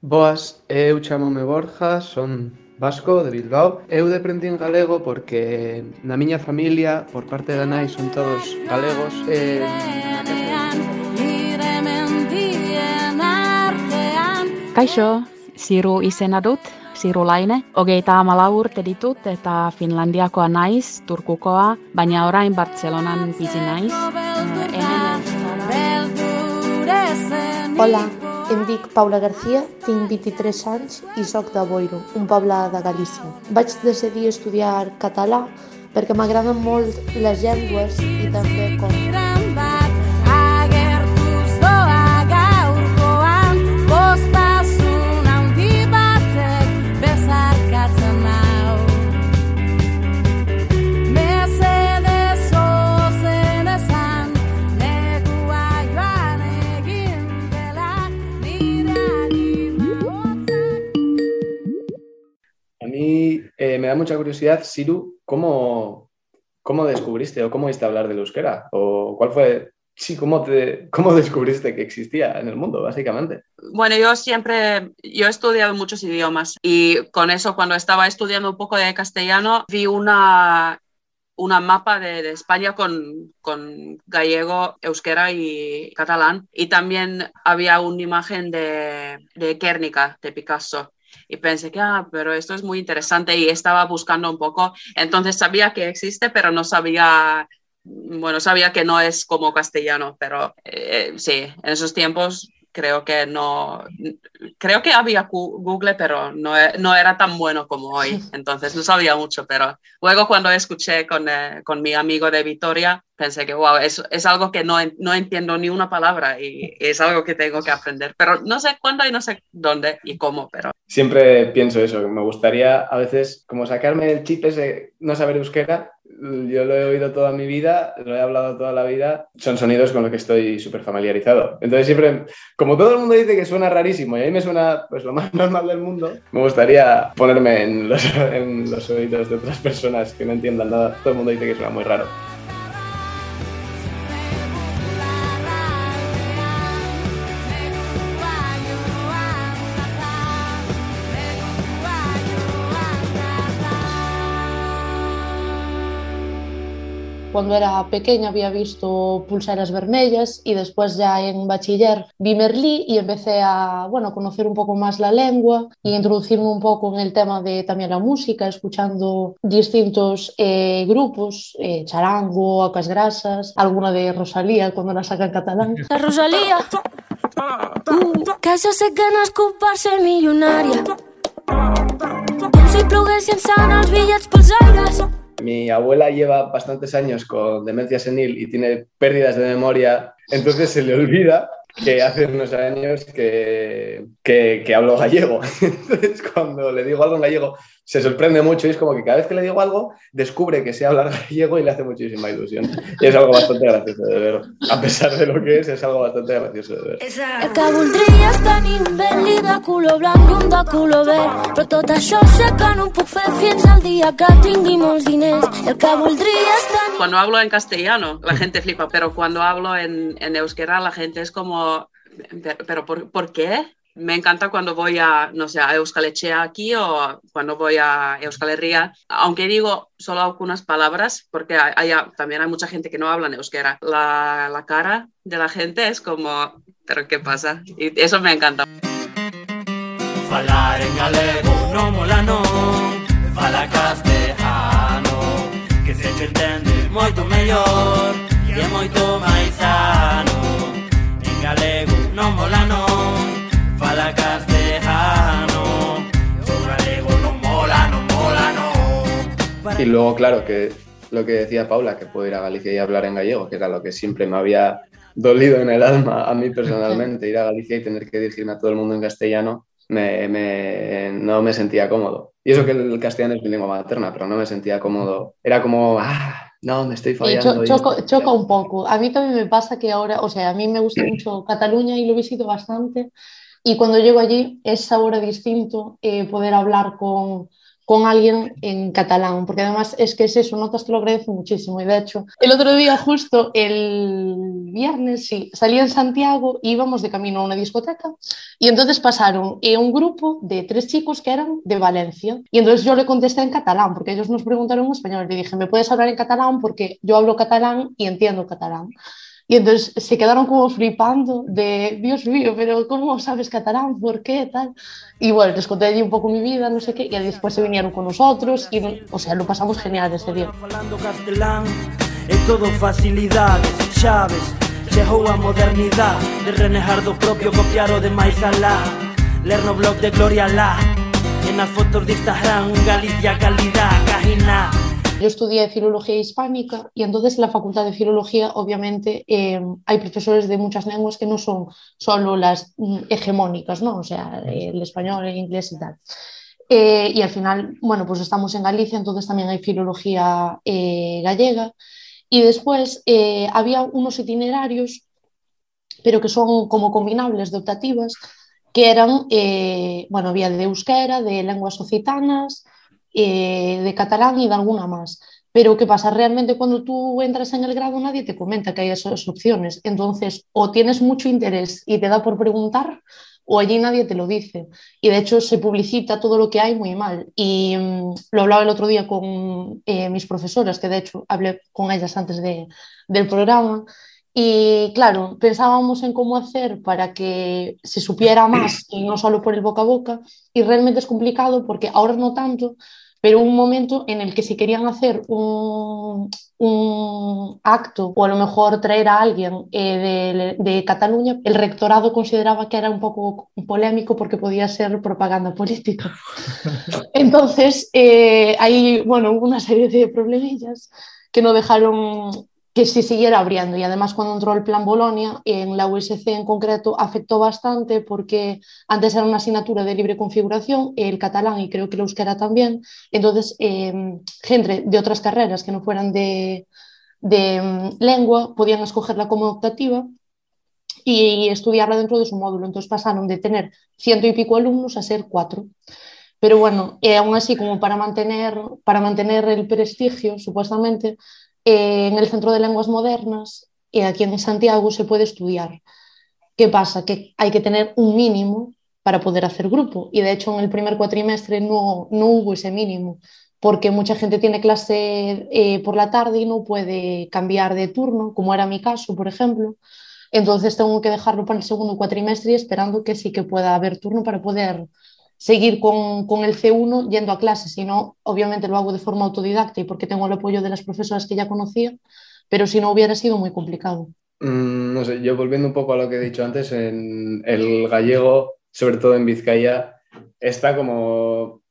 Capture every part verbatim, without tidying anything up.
Boas, eu chamome Borja, son vasco de Bilbao. Eu deprendi en galego porque na miña familia, por parte da nai, son todos galegos. E na casa Kaixo, Siru izena dut, Sirulaine. Hogeita hamala urte ditut eta Finlandiakoa naiz, Turkukoa, baina orain Bartzelonan bizi naiz. Eh, hemen Hola, em dic Paula García, tinc vint-i-tres anys i soc de Boiro, un poble de Galícia. Vaig decidir estudiar català perquè m'agraden molt les llengües i també com... A mí eh, me da mucha curiosidad, Siru, ¿cómo, cómo descubriste o cómo oíste hablar del euskera? ¿O cuál fue, sí, cómo, te, cómo descubriste que existía en el mundo, básicamente? Bueno, yo siempre, yo he estudiado muchos idiomas y con eso, cuando estaba estudiando un poco de castellano, vi una, una mapa de, de España con, con gallego, euskera y catalán. Y también había una imagen de, de Guernica, de Picasso. Y pensé que, ah, pero esto es muy interesante y estaba buscando un poco. Entonces sabía que existe, pero no sabía, bueno, sabía que no es como castellano, pero eh, sí, en esos tiempos creo que no, creo que había Google, pero no, no era tan bueno como hoy. Entonces no sabía mucho, pero luego cuando escuché con, eh, con mi amigo de Vitoria, pensé que, wow, es, es algo que no, no entiendo ni una palabra y es algo que tengo que aprender, pero no sé cuándo y no sé dónde y cómo, pero... Siempre pienso eso, que me gustaría a veces como sacarme el chip ese no saber euskera. Yo lo he oído toda mi vida, lo he hablado toda la vida, son sonidos con los que estoy súper familiarizado. Entonces siempre, como todo el mundo dice que suena rarísimo y a mí me suena pues lo más normal del mundo, me gustaría ponerme en los, en los oídos de otras personas que no entiendan nada. Todo el mundo dice que suena muy raro. Cuando era pequeña había visto Pulseras Vermellas y después ya en bachiller vi Merlí y empecé a, bueno, conocer un poco más la lengua y introducirme un poco en el tema de también la música, escuchando distintos eh, grupos, eh, Charango, Ocas Grasas, alguna de Rosalía cuando la saca en catalán. La Rosalía, uh, que jo sé que no és culpar ser milionària, com si ploguessin sant els bitllets pels aires. Mi abuela lleva bastantes años con demencia senil y tiene pérdidas de memoria, entonces se le olvida que hace unos años que, que, que hablo gallego. Entonces cuando le digo algo en gallego se sorprende mucho y es como que cada vez que le digo algo descubre que sé hablar gallego y le hace muchísima ilusión. Y es algo bastante gracioso de ver. A pesar de lo que es, es algo bastante gracioso de ver. El que voldria és tenir un Bentley de color blanc i un de color verd, però tot això sé que no ho puc fer fins al dia que tingui molts diners. El que voldria és tenir... Cuando hablo en castellano la gente flipa, pero cuando hablo en, en euskera la gente es como, pero, pero ¿por, ¿por qué? Me encanta cuando voy a, no sé, a Euskal Etxea aquí o cuando voy a Euskal Herria, aunque digo solo algunas palabras, porque hay, hay, también hay mucha gente que no habla en euskera. La, la cara de la gente es como, ¿pero qué pasa? Y eso me encanta. Falar en galego no mola non, fala castellano, que se te entende moito mellor e é moito máis sano. En galego non mola non, fala castellano, o galego non mola, non mola non. Y luego, claro, que lo que decía Paula, que puedo ir a Galicia y hablar en gallego, que era lo que siempre me había dolido en el alma a mí personalmente, ir a Galicia y tener que dirigirme a todo el mundo en castellano, me, me, no me sentía cómodo. Y eso que el castellano es mi lengua materna, pero no me sentía cómodo. Era como, ah, no, me estoy fallando. Y cho choco, choca un poco. A mí también me pasa que ahora, o sea, a mí me gusta mucho Cataluña y lo visito bastante. Y cuando llego allí es ahora distinto eh, poder hablar con, con alguien en catalán, porque además es que es eso, notas que lo agradezco muchísimo. Y de hecho, el otro día, justo el viernes, sí, salí en Santiago, íbamos de camino a una discoteca y entonces pasaron eh, un grupo de tres chicos que eran de Valencia. Y entonces yo le contesté en catalán, porque ellos nos preguntaron en español. Le dije, ¿me puedes hablar en catalán? Porque yo hablo catalán y entiendo catalán. Y entonces se quedaron como flipando de, Dios mío, pero ¿cómo sabes catalán? ¿Por qué? Tal. Y bueno, les conté allí un poco mi vida, no sé qué, y después se vinieron con nosotros y, o sea, lo pasamos genial ese día. Falando castelán, é todo facilidades, chaves, chegou a modernidade, de renejar do propio, copiar o de máis alá, ler no blog de Gloria Lá, e nas fotos de Instagram, Galicia, calidad, cajina. Yo estudié Filología Hispánica y entonces en la Facultad de Filología obviamente eh, hay profesores de muchas lenguas que no son solo las mm, hegemónicas, ¿no? O sea, el español, el inglés y tal. Eh, y al final, bueno, pues estamos en Galicia, entonces también hay Filología eh, gallega. Y después eh, había unos itinerarios, pero que son como combinables de optativas, que eran, eh, bueno, había de euskera, de lenguas occitanas, eh, de catalán y de alguna más. Pero ¿qué pasa? Realmente cuando tú entras en el grado nadie te comenta que hay esas opciones. Entonces, o tienes mucho interés y te da por preguntar, o allí nadie te lo dice. Y de hecho se publicita todo lo que hay muy mal. Y um, lo hablaba el otro día con eh, mis profesoras, que de hecho hablé con ellas antes de, del programa. Y claro, pensábamos en cómo hacer para que se supiera más y no solo por el boca a boca. Y realmente es complicado porque ahora no tanto, pero hubo un momento en el que si querían hacer un, un acto o a lo mejor traer a alguien eh, de, de Cataluña, el rectorado consideraba que era un poco polémico porque podía ser propaganda política. Entonces, eh, hay, bueno, hubo una serie de problemillas que no dejaron que se siguiera abriendo, y además cuando entró el plan Bolonia en la U S C en concreto afectó bastante porque antes era una asignatura de libre configuración, el catalán y creo que el euskera también, entonces eh, gente de otras carreras que no fueran de, de um, lengua podían escogerla como optativa y estudiarla dentro de su módulo, entonces pasaron de tener ciento y pico alumnos a ser cuatro. Pero bueno, eh, aún así como para mantener, para mantener el prestigio supuestamente, Eh, en el Centro de Lenguas Modernas, eh, aquí en Santiago, se puede estudiar. ¿Qué pasa? Que hay que tener un mínimo para poder hacer grupo y de hecho en el primer cuatrimestre no, no hubo ese mínimo porque mucha gente tiene clase eh, por la tarde y no puede cambiar de turno, como era mi caso, por ejemplo. Entonces tengo que dejarlo para el segundo cuatrimestre y esperando que sí que pueda haber turno para poder seguir con, con el C uno yendo a clase, si no, obviamente lo hago de forma autodidacta y porque tengo el apoyo de las profesoras que ya conocía, pero si no hubiera sido muy complicado. Mm, no sé, yo volviendo un poco a lo que he dicho antes, en el gallego, sobre todo en Vizcaya, está como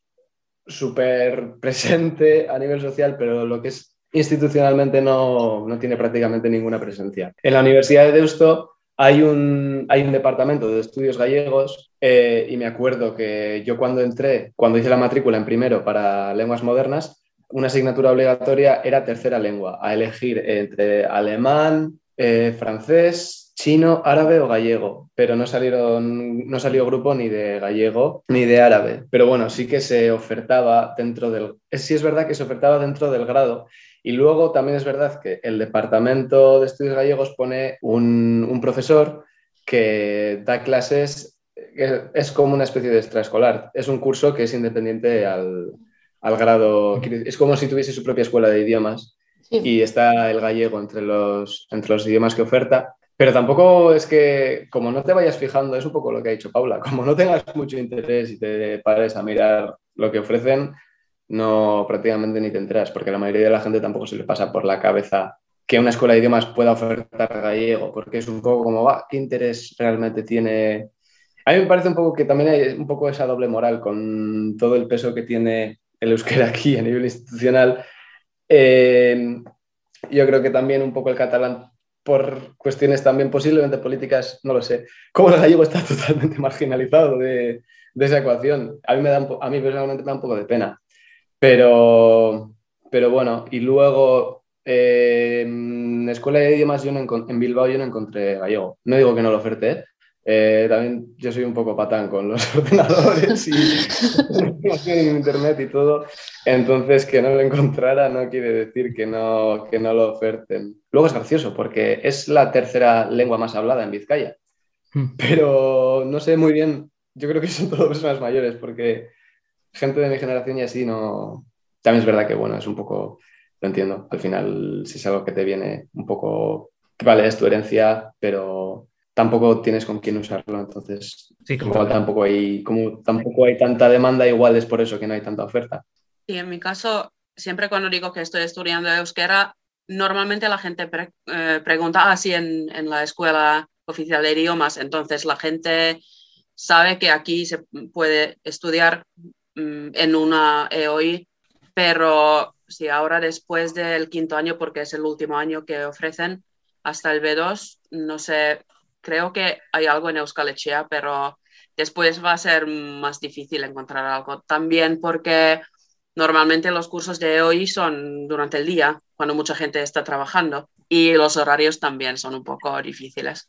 súper presente a nivel social, pero lo que es institucionalmente no, no tiene prácticamente ninguna presencia. En la Universidad de Deusto Hay un, hay un departamento de estudios gallegos eh, y me acuerdo que yo cuando entré, cuando hice la matrícula en primero para lenguas modernas, una asignatura obligatoria era tercera lengua, a elegir entre alemán, eh, francés, chino, árabe o gallego, pero no, salieron, no salió grupo ni de gallego ni de árabe. Pero bueno, sí que se ofertaba dentro del... Sí es verdad que se ofertaba dentro del grado. Y luego también es verdad que el Departamento de Estudios Gallegos pone un, un profesor que da clases, que es como una especie de extraescolar. Es un curso que es independiente al, al grado, es como si tuviese su propia escuela de idiomas sí. Y está el gallego entre los, entre los idiomas que oferta. Pero tampoco es que, como no te vayas fijando, es un poco lo que ha dicho Paula, como no tengas mucho interés y te pares a mirar lo que ofrecen, no prácticamente ni te enteras, porque la mayoría de la gente tampoco se le pasa por la cabeza que una escuela de idiomas pueda ofertar gallego, porque es un poco como, va, ¿qué interés realmente tiene? A mí me parece un poco que también hay un poco esa doble moral con todo el peso que tiene el euskera aquí a nivel institucional. Eh, yo creo que también un poco el catalán, por cuestiones también posiblemente políticas, no lo sé, como el gallego está totalmente marginalizado de, de esa ecuación. A mí, me da un, a mí personalmente me da un poco de pena. Pero, pero bueno, y luego eh, en Escuela de Idiomas yo no en Bilbao yo no encontré gallego. No digo que no lo oferte, Eh, también yo soy un poco patán con los ordenadores y en internet y todo, entonces que no lo encontrara no quiere decir que no, que no lo oferten. Luego es gracioso porque es la tercera lengua más hablada en Vizcaya, pero no sé muy bien, yo creo que son todas personas mayores porque gente de mi generación y así no... También es verdad que bueno, es un poco, lo entiendo, al final si es algo que te viene un poco, vale, es tu herencia, pero... tampoco tienes con quién usarlo, entonces sí, igual tampoco hay, como tampoco hay tanta demanda, igual es por eso que no hay tanta oferta. Sí, en mi caso, siempre cuando digo que estoy estudiando euskera, normalmente la gente pre eh, pregunta así ah, en, en la escuela oficial de idiomas, entonces la gente sabe que aquí se puede estudiar mm, en una E O I, pero si ahora después del quinto año, porque es el último año que ofrecen, hasta el B dos, no sé... Creo que hay algo en Euskal Etxea, pero después va a ser más difícil encontrar algo. También porque normalmente los cursos de E O I son durante el día, cuando mucha gente está trabajando, y los horarios también son un poco difíciles.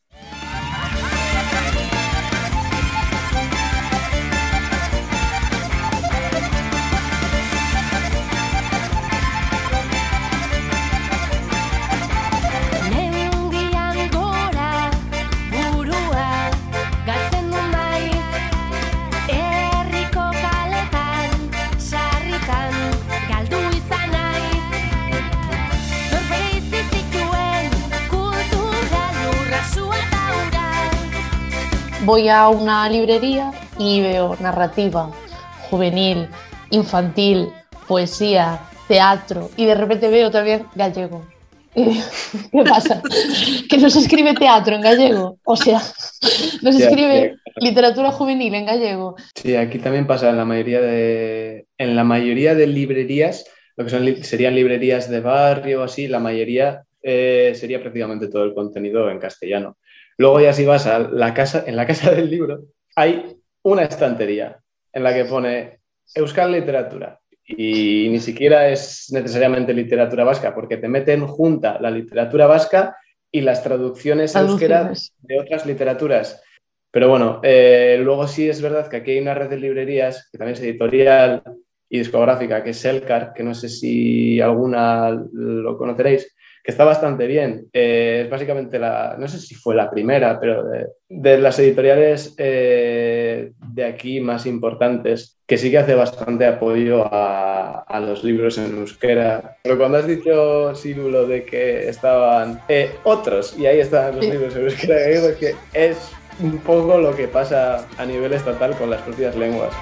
Voy a una librería y veo narrativa, juvenil, infantil, poesía, teatro y de repente veo también gallego. ¿Qué pasa? Que no se escribe teatro en gallego, o sea, no se escribe literatura juvenil en gallego. Sí, aquí también pasa en la mayoría de, en la mayoría de librerías, lo que son, serían librerías de barrio o así, la mayoría eh, sería prácticamente todo el contenido en castellano. Luego ya si vas a la casa, en la casa del libro hay una estantería en la que pone Euskal Literatura y ni siquiera es necesariamente literatura vasca porque te meten junta la literatura vasca y las traducciones a euskera de otras literaturas. Pero bueno, eh, luego sí es verdad que aquí hay una red de librerías que también es editorial y discográfica, que es Elkar, que no sé si alguna lo conoceréis, que está bastante bien. Eh, es básicamente la, no sé si fue la primera, pero de, de las editoriales eh, de aquí más importantes, que sí que hace bastante apoyo a, a los libros en euskera. Pero cuando has dicho, Siru, lo de que estaban eh, otros, y ahí están los libros en euskera, es que es un poco lo que pasa a nivel estatal con las propias lenguas.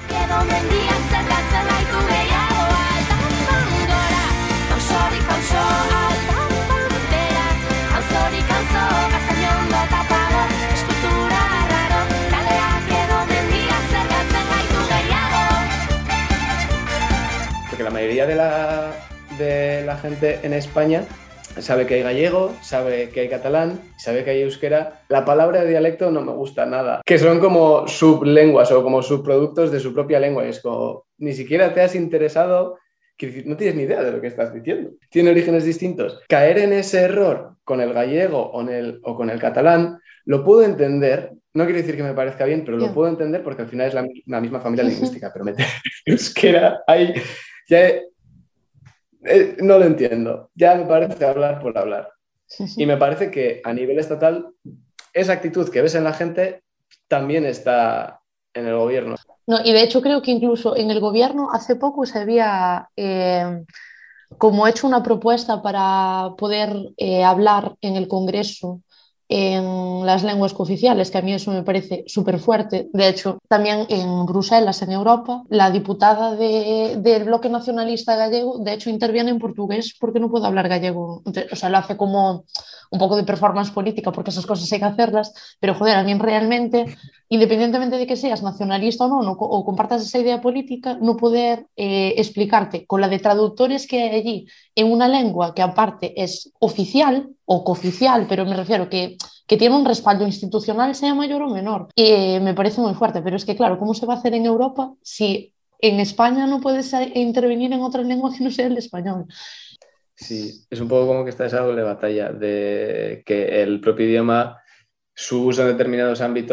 Porque la mayoría de la, de la gente en España sabe que hay gallego, sabe que hay catalán, sabe que hay euskera. La palabra dialecto no me gusta nada, que son como sublenguas o como subproductos de su propia lengua. Y es como, ni siquiera te has interesado, que no tienes ni idea de lo que estás diciendo. Tiene orígenes distintos. Caer en ese error con el gallego o, en el, o con el catalán, lo puedo entender. No quiere decir que me parezca bien, pero yeah. lo puedo entender porque al final es la, la misma familia lingüística. Pero meter euskera ahí... Ya, eh, no lo entiendo, ya me parece hablar por hablar. Y me parece que a nivel estatal esa actitud que ves en la gente también está en el gobierno. No, y de hecho creo que incluso en el gobierno hace poco se había eh, como hecho una propuesta para poder eh, hablar en el Congreso en las lenguas cooficiales, que a mí eso me parece súper fuerte. De hecho, también en Bruselas, en Europa, la diputada de, del bloque nacionalista gallego, de hecho, interviene en portugués porque no puede hablar gallego. Entonces, o sea, lo hace como un poco de performance política porque esas cosas hay que hacerlas, pero joder, a mí realmente, independientemente de que seas nacionalista o no, no o compartas esa idea política, no poder eh, explicarte con la de traductores que hay allí en una lengua que aparte es oficial o cooficial, pero me refiero que, que tiene un respaldo institucional, sea mayor o menor. Eh, me parece muy fuerte, pero es que claro, ¿cómo se va a hacer en Europa si en España no puedes intervenir en otra lengua que no sea el español? Sí, es un poco como que está esa doble batalla de que el propio idioma, su uso en determinados ámbitos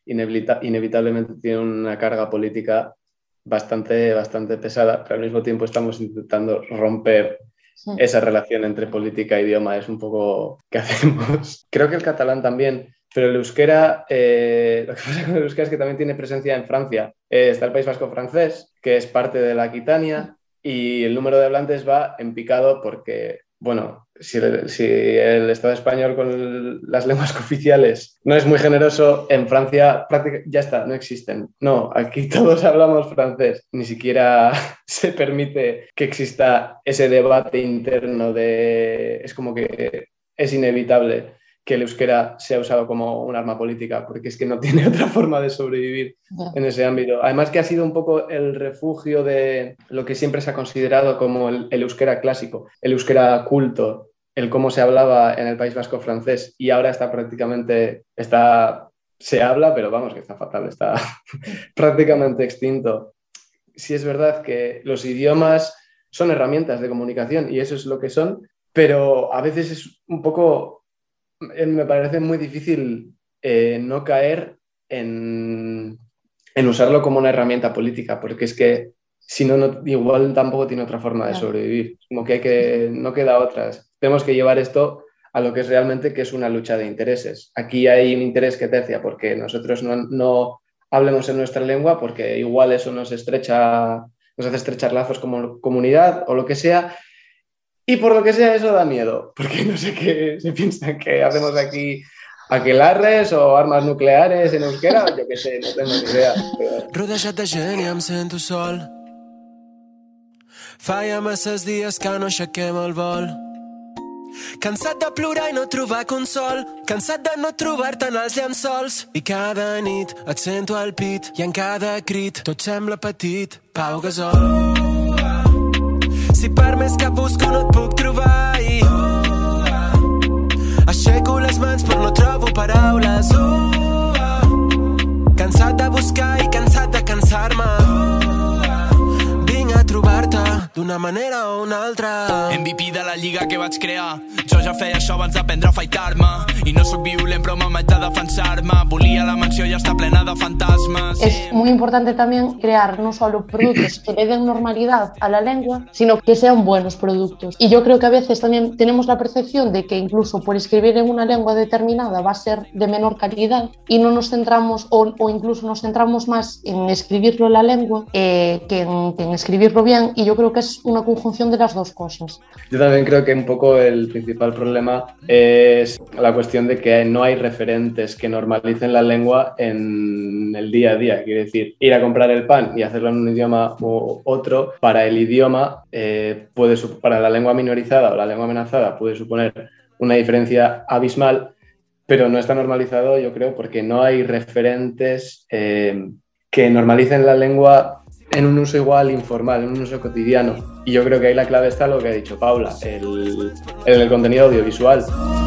inevita- inevitablemente tiene una carga política bastante, bastante pesada, pero al mismo tiempo estamos intentando romper sí. esa relación entre política e idioma. Es un poco ¿qué hacemos? Creo que el catalán también, pero el euskera, eh, lo que pasa con el euskera es que también tiene presencia en Francia. Eh, está el País Vasco francés, que es parte de la Aquitania, y el número de hablantes va en picado porque, bueno, si el, si el Estado español con el, las lenguas oficiales no es muy generoso, en Francia prácticamente ya está, no existen. No, aquí todos hablamos francés. Ni siquiera se permite que exista ese debate interno de... Es como que es inevitable que el euskera sea usado como un arma política, porque es que no tiene otra forma de sobrevivir yeah. en ese ámbito. Además que ha sido un poco el refugio de lo que siempre se ha considerado como el, el euskera clásico, el euskera culto, el cómo se hablaba en el País Vasco francés, y ahora está prácticamente, está, se habla, pero vamos, que está fatal, está prácticamente extinto. Sí es verdad que los idiomas son herramientas de comunicación, y eso es lo que son, pero a veces es un poco... Me parece muy difícil eh, no caer en, en usarlo como una herramienta política, porque es que si no, no, igual tampoco tiene otra forma de sobrevivir. Como que, hay que no queda otra. Tenemos que llevar esto a lo que es realmente, que es una lucha de intereses. Aquí hay un interés que tercia porque nosotros no, no hablemos en nuestra lengua, porque igual eso nos estrecha, nos hace estrechar lazos como comunidad o lo que sea. Y por lo que sea, eso da miedo, porque no sé qué se piensan que hacemos aquí, aquelarres o armas nucleares en euskera, yo qué sé, no tengo ni idea. Però... Rodejat de gent i em sento sol. Fa ja masses dies que no aixequem el vol. Cansat de plorar i no trobar consol, cansat de no trobar-te en els llençols. I cada nit et sento al pit i en cada crit tot sembla petit. Pau Gasol. Si per més que busco no et puc trobar i aixeco les mans però no trobo paraules. Cansat de buscar i cansat de cansar-me, vinc a trobar-te d'una manera o una altra. M V P de la lliga que vaig crear, jo ja feia això abans d'aprendre a fightar-me. I no soc violent però m'ha de defensar-me. Volia la mansió i està plena de fantasmas. Es muy importante también crear no solo productos que le den normalidad a la lengua, sino que sean buenos productos. Y yo creo que a veces también tenemos la percepción de que incluso por escribir en una lengua determinada va a ser de menor calidad y no nos centramos, o, o incluso nos centramos más en escribirlo en la lengua eh, que, en, que en escribirlo bien, y yo creo que es una conjunción de las dos cosas. Yo también creo que un poco el principal problema es la cuestión de que no hay referentes que normalicen la lengua en el día a día. Quiere decir, ir a comprar el pan y hacerlo en un idioma u otro, para el idioma, eh, puede, para la lengua minorizada o la lengua amenazada puede suponer una diferencia abismal, pero no está normalizado, yo creo, porque no hay referentes eh, que normalicen la lengua en un uso igual informal, en un uso cotidiano. Y yo creo que ahí la clave está lo que ha dicho Paula, el, el, el contenido audiovisual.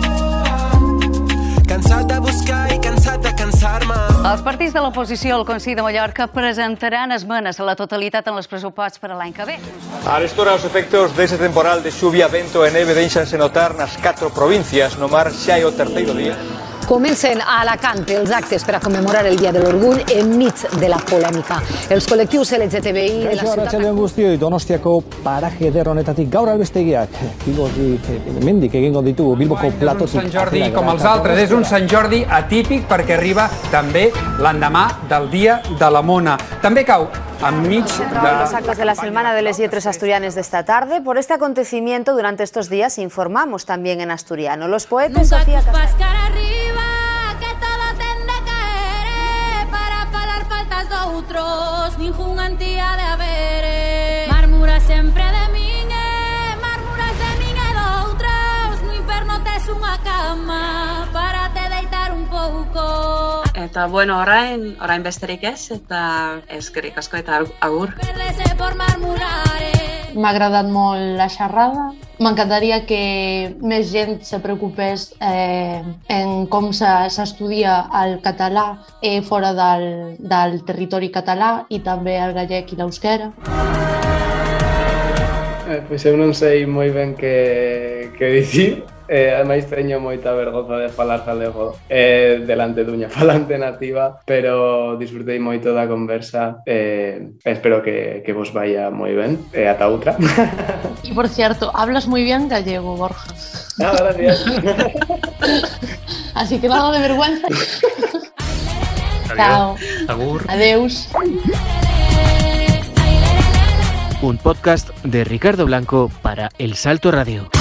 Cansat de buscar i cansat de cansar-me. Els partits de l'oposició al Consell de Mallorca presentaran esmenes a la totalitat en els pressuposts per a l'any que ve. A estora os efectos dese temporal de xuvia, vento e neve deixanse notar nas catro provincias. No mar xa é o terceiro día. Comencen a Alacante els actes per a commemorar el Dia de l'Orgull enmig de la polèmica. Els col·lectius L G T B I de la ciutat... Arratsaldeon guztioi, Donostiako paraje eder honetatik gaur albistegiak. Mendik egingo ditugu Bilboko platotik. Un Sant Jordi com els altres. És un Sant Jordi atípic perquè arriba també l'endemà del Dia de la Mona. També cau enmig de... Los actos de la Semana de les Lletres Asturianes de esta tarde. Por este acontecimiento durante estos días informamos también en asturiano. Los poetas Sofía Castaño. Outros, ningún antía de haber Marmura sempre de min e Marmuras de min e doutros No inferno tes unha cama Para te deitar un pouco. Eta bueno, orain, orain besterik ez, eta eskerrik asko eta agur. M'ha agradat molt la xerrada. M'encantaria que més gent se preocupés eh, en com s'estudia el català eh, fora del, del territori català i també el gallec i l'euskera. Eh, pues eu non sei moi ben que, que dicir. eh, ademais teño moita vergoza de falar galego eh, delante duña falante nativa, pero disfrutei moito da conversa e eh, espero que, que vos vaya moi ben, e eh, ata outra. Y por cierto, hablas muy bien gallego, Borja. Ah, gracias. Así que nada de vergüenza. Chao. Agur. Adeus. Un podcast de Ricardo Blanco para El Salto Radio.